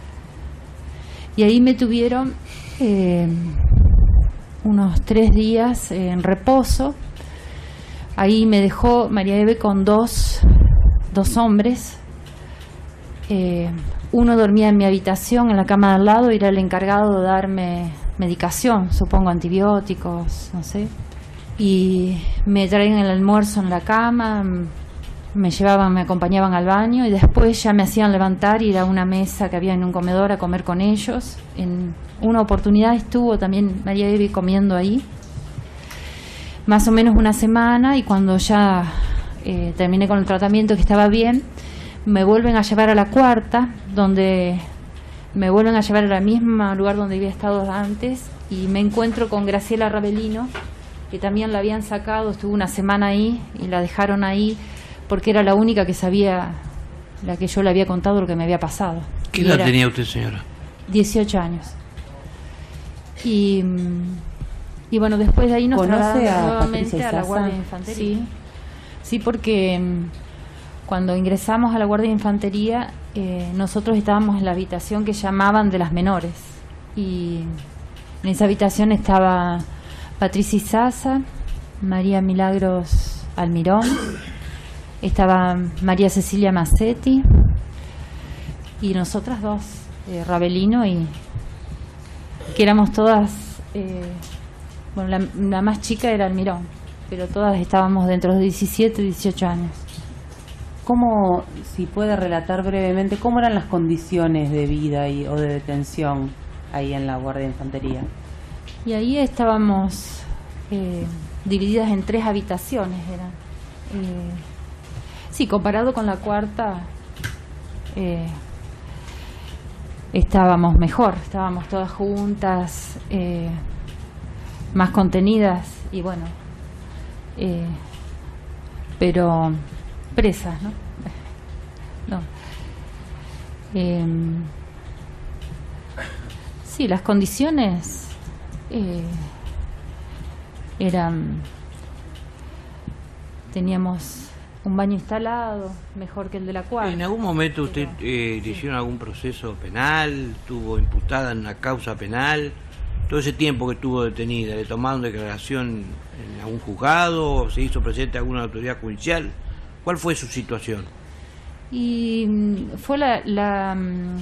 Y ahí me tuvieron eh, unos tres días en reposo. Ahí me dejó María Eve con dos, dos hombres. Eh, uno dormía en mi habitación, en la cama de al lado, y era el encargado de darme medicación, supongo antibióticos, no sé. Y me traían el almuerzo en la cama, me llevaban, me acompañaban al baño, y después ya me hacían levantar y ir a una mesa que había en un comedor a comer con ellos. En una oportunidad estuvo también María Eve comiendo ahí, más o menos una semana, y cuando ya eh, terminé con el tratamiento, que estaba bien, me vuelven a llevar a la cuarta, donde me vuelven a llevar al mismo lugar donde había estado antes, y me encuentro con Graciela Ravelino, que también la habían sacado, estuvo una semana ahí y la dejaron ahí porque era la única que sabía, la que yo le había contado lo que me había pasado. ¿Qué edad tenía usted, señora? dieciocho años. Y, y bueno, después de ahí nos ¿Conoce a nuevamente Patricia a la Izaza? Guardia de Infantería. Sí, sí, porque cuando ingresamos a la Guardia de Infantería, eh, nosotros estábamos en la habitación que llamaban de las menores, y en esa habitación estaba Patricia Izaza, María Milagros Almirón, estaba María Cecilia Massetti y nosotras dos, eh, Ravelino, y que éramos todas, eh, bueno, la, la más chica era Almirón, pero todas estábamos dentro de diecisiete, dieciocho años. ¿Cómo, si puede relatar brevemente, cómo eran las condiciones de vida y, o de detención ahí en la Guardia de Infantería? Y ahí estábamos eh, divididas en tres habitaciones, eran. Eh, sí, comparado con la cuarta, eh, estábamos mejor, estábamos todas juntas, eh, más contenidas y bueno, eh, pero presas, ¿no? No. Eh, sí, las condiciones eh, eran, teníamos un baño instalado, mejor que el de la cuarta. ¿En algún momento usted eh, le hicieron algún proceso penal? ¿Estuvo imputada en una causa penal? Todo ese tiempo que estuvo detenida, ¿le tomaron declaración en algún juzgado? ¿Se hizo presente alguna autoridad judicial? ¿Cuál fue su situación? Y fue la, la...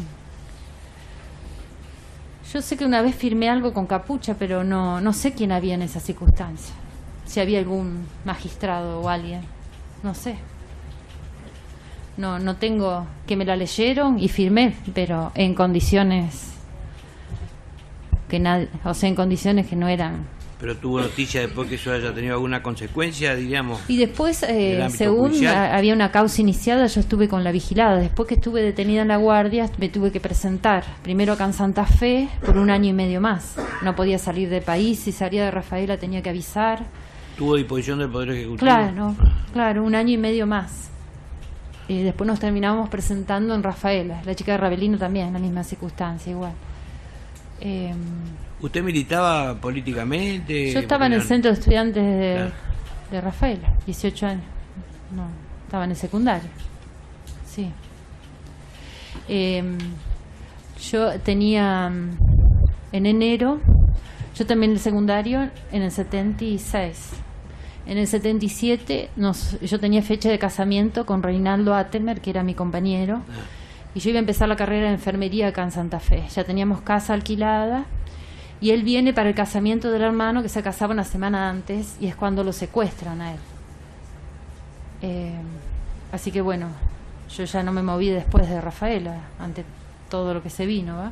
Yo sé que una vez firmé algo con capucha, pero no, no sé quién había en esa circunstancia. Si había algún magistrado o alguien. No sé. No, no tengo, que me la leyeron y firmé, pero en condiciones que nadie, o sea, en condiciones que no eran. ¿Pero tuvo noticia después que eso haya tenido alguna consecuencia, diríamos? Y después, eh, según a, había una causa iniciada, yo estuve con la vigilada. Después que estuve detenida en la guardia, me tuve que presentar primero acá en Santa Fe por un año y medio más. No podía salir del país, si salía de Rafaela tenía que avisar. ¿Tuvo disposición del Poder Ejecutivo? Claro, claro, un año y medio más. Eh, después nos terminamos presentando en Rafaela. La chica de Ravelino también, en la misma circunstancia, igual. Eh, ¿Usted militaba políticamente? Yo estaba en el centro de estudiantes de, claro. de Rafaela, dieciocho años. No, estaba en el secundario. Sí. Eh, yo tenía en enero, yo también el secundario en el setenta y seis. En el setenta y siete nos, yo tenía fecha de casamiento con Reinaldo Attemer, que era mi compañero, y yo iba a empezar la carrera de enfermería acá en Santa Fe. Ya teníamos casa alquilada. Y él viene para el casamiento del hermano, que se casaba una semana antes, y es cuando lo secuestran a él. Eh, así que bueno, yo ya no me moví después de Rafaela, ante todo lo que se vino, ¿va?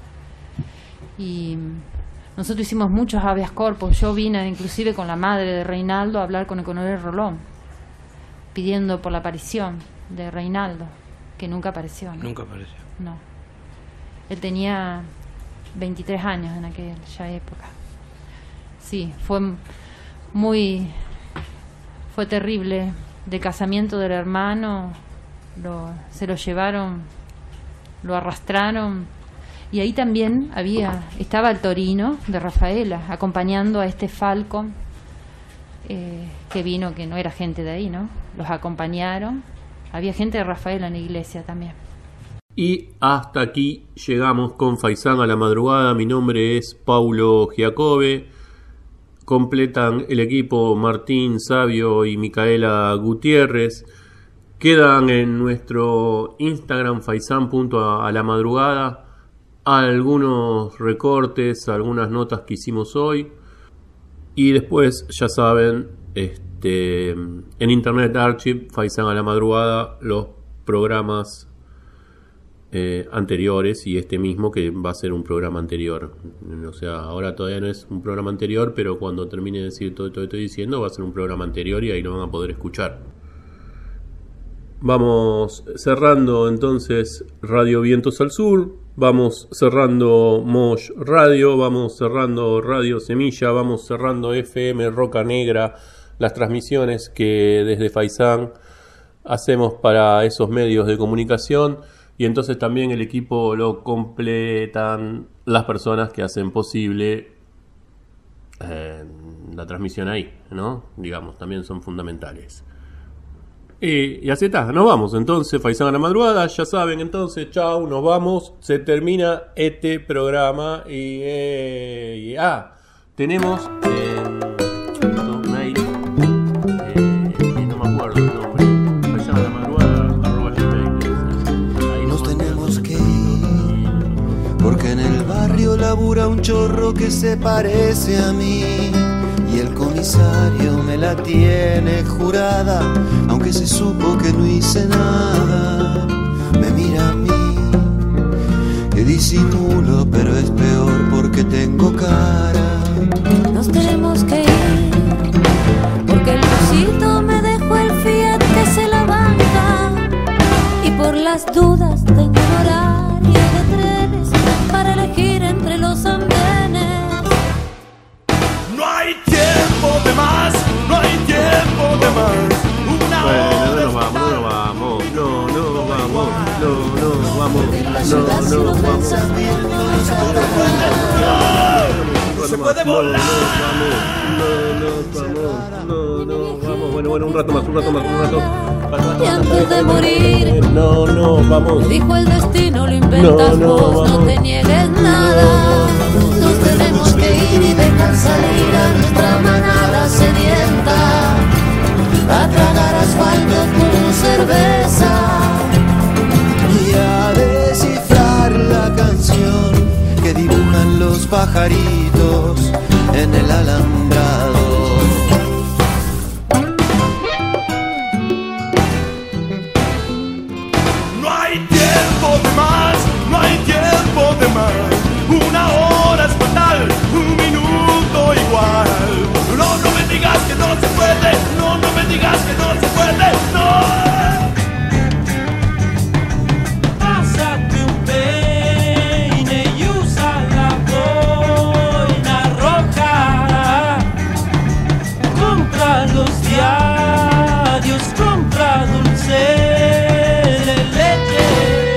Y nosotros hicimos muchos habeas corpus. Yo vine inclusive con la madre de Reinaldo a hablar con el coronel Rolón, pidiendo por la aparición de Reinaldo, que nunca apareció, ¿no? Nunca apareció. No. Él tenía veintitrés años en aquella época. Sí, fue muy, fue terrible. De casamiento del hermano, lo, se lo llevaron, lo arrastraron. Y ahí también había, estaba el Torino de Rafaela, acompañando a este Falcon, eh, que vino, que no era gente de ahí, ¿no? Los acompañaron. Había gente de Rafaela en la iglesia también. Y hasta aquí llegamos con Faisán a la madrugada. Mi nombre es Paulo Giacobbe. Completan el equipo Martín Sabio y Micaela Gutiérrez. Quedan en nuestro Instagram faisán punto a la madrugada algunos recortes, algunas notas que hicimos hoy. Y después, ya saben, este, en Internet Archive, Faisán a la madrugada, los programas eh, anteriores y este mismo que va a ser un programa anterior. O sea, ahora todavía no es un programa anterior, pero cuando termine de decir todo esto que estoy diciendo va a ser un programa anterior y ahí lo van a poder escuchar. Vamos cerrando entonces Radio Vientos al Sur, vamos cerrando Mosh Radio, vamos cerrando Radio Semilla, vamos cerrando F M Roca Negra, las transmisiones que desde Faisán hacemos para esos medios de comunicación. Y entonces también el equipo lo completan las personas que hacen posible eh, la transmisión ahí, ¿no? Digamos, también son fundamentales. Y, y así está, nos vamos entonces, Faisán a la madrugada, ya saben entonces, chau, nos vamos, se termina este programa y, eh, y ah, tenemos eh, mail, eh, no me acuerdo el nombre, Faisán a la madrugada, arroba gmail. Nos tenemos que ir, porque en el barrio labura un chorro que se parece a mí. Y el comisario me la tiene jurada, aunque se supo que no hice nada. Me mira a mí, que disimulo, pero es peor porque tengo cara. Nos tenemos que ir, porque el busito me dejó el Fiat que se la banca. Y por las dudas tengo un horario de trenes para elegir entre los andenes. No hay tiempo de más, no hay tiempo de más. Una bueno, no nos vamos, no nos vamos, no, no vamos, no, no vamos, no, no vamos. Se puede volar. No, no, vamos, no, no, vamos. Bueno, bueno, un rato más, un rato más, un rato. Y antes de morir, no, no, vamos. Dijo el destino, lo inventas no, no, vos, vamos. no te niegues nada. Nos tenemos que ir y dejar salir a nuestra manada sedienta, a tragar asfalto con cerveza Y a descifrar la canción que dibujan los pajaritos en el alambrado. No hay tiempo de más, no hay tiempo de más. Una hora es fatal, un minuto igual. No, no me digas que no se puede, no, no me digas que no se puede, no. Pásate un peine y usa la boina roja. Compra los diarios, compra dulce de leche.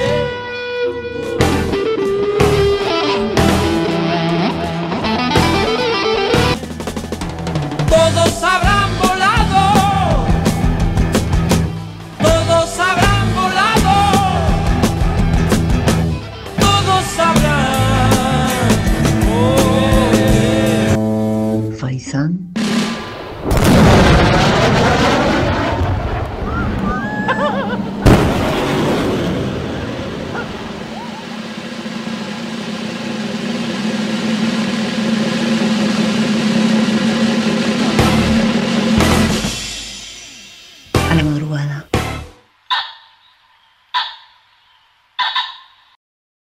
Todos habrán volado, todos habrán volado, todos sabrán. Oh. Faisán a la madrugada.